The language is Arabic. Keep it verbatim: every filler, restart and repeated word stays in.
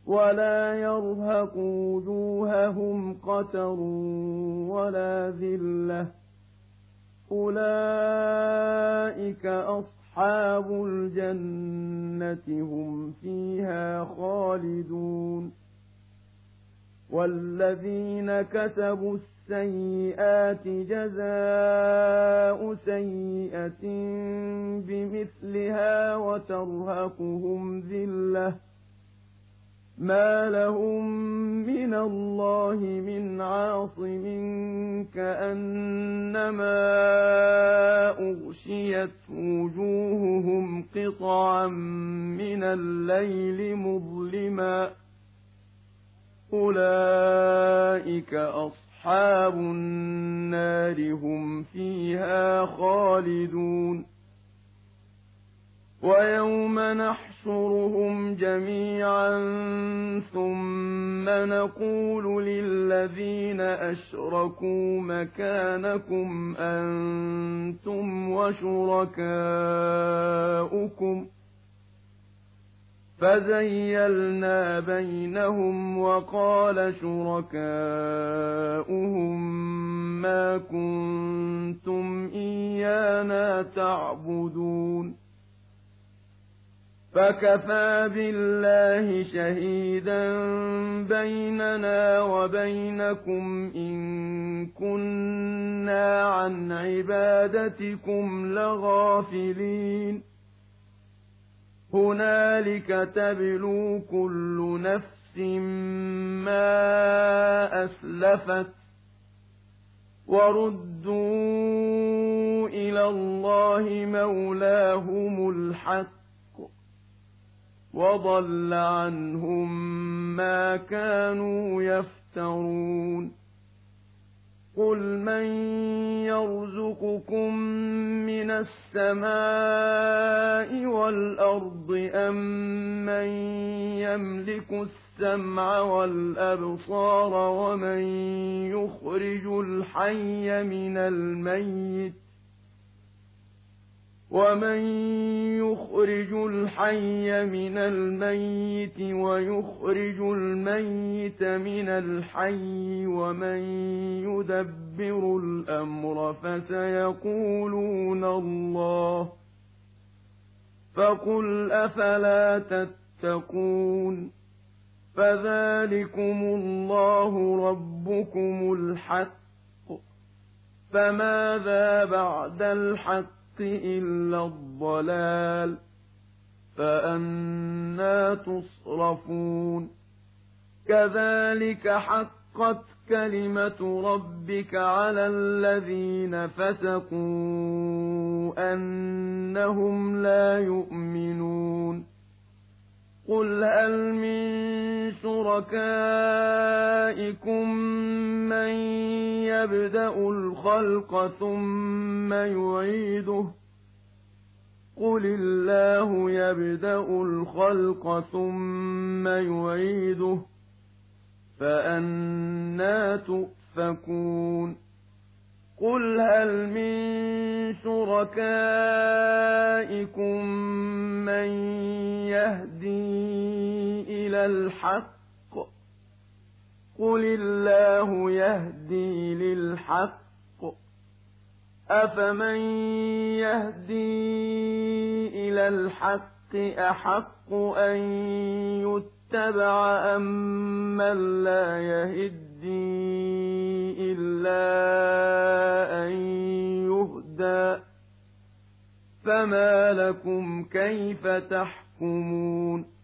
ولا يرهق وجوههم قتر ولا ذلة أولئك أصحاب الجنة هم فيها خالدون والذين كسبوا السيئات جزاء سيئة بمثلها وترهقهم ذلة ما لهم من الله من عاصم كأنما أغشيت وجوههم قطعا من الليل مظلما أولئك أصحاب النار هم فيها خالدون ويوم نحشرهم جميعا ثم نقول للذين أشركوا مكانكم أنتم وشركاؤكم فزيلنا بينهم وقال شركاؤهم ما كنتم إيانا تعبدون فكفى بالله شهيدا بيننا وبينكم إن كنا عن عبادتكم لغافلين هنالك تبلو كل نفس ما أسلفت وردوا إلى الله مولاهم الحق وضل عنهم ما كانوا يفترون قل من يرزقكم من السماء والأرض أم من يملك السمع والأبصار ومن يخرج الحي من الميت ومن يخرج الحي من الميت ويخرج الميت من الحي ومن يدبر الأمر فسيقولون الله فقل أفلا تتقون فذلكم الله ربكم الحق فماذا بعد الحق إلا الضلال فأنى تصرفون كذلك حقت كلمة ربك على الذين فسقوا أنهم لا يؤمنون قل هل من شركائكم من يبدأ الخلق ثم يعيده قل الله يبدأ الخلق ثم يعيده فأنى تؤفكون قل هل من شركائكم من يهدي إلى الحق قل الله يهدي للحق أفمن يهدي إلى الحق أحق أن يتبع أم من لا يهدي إلا أن يهدى فما لكم كيف تحكمون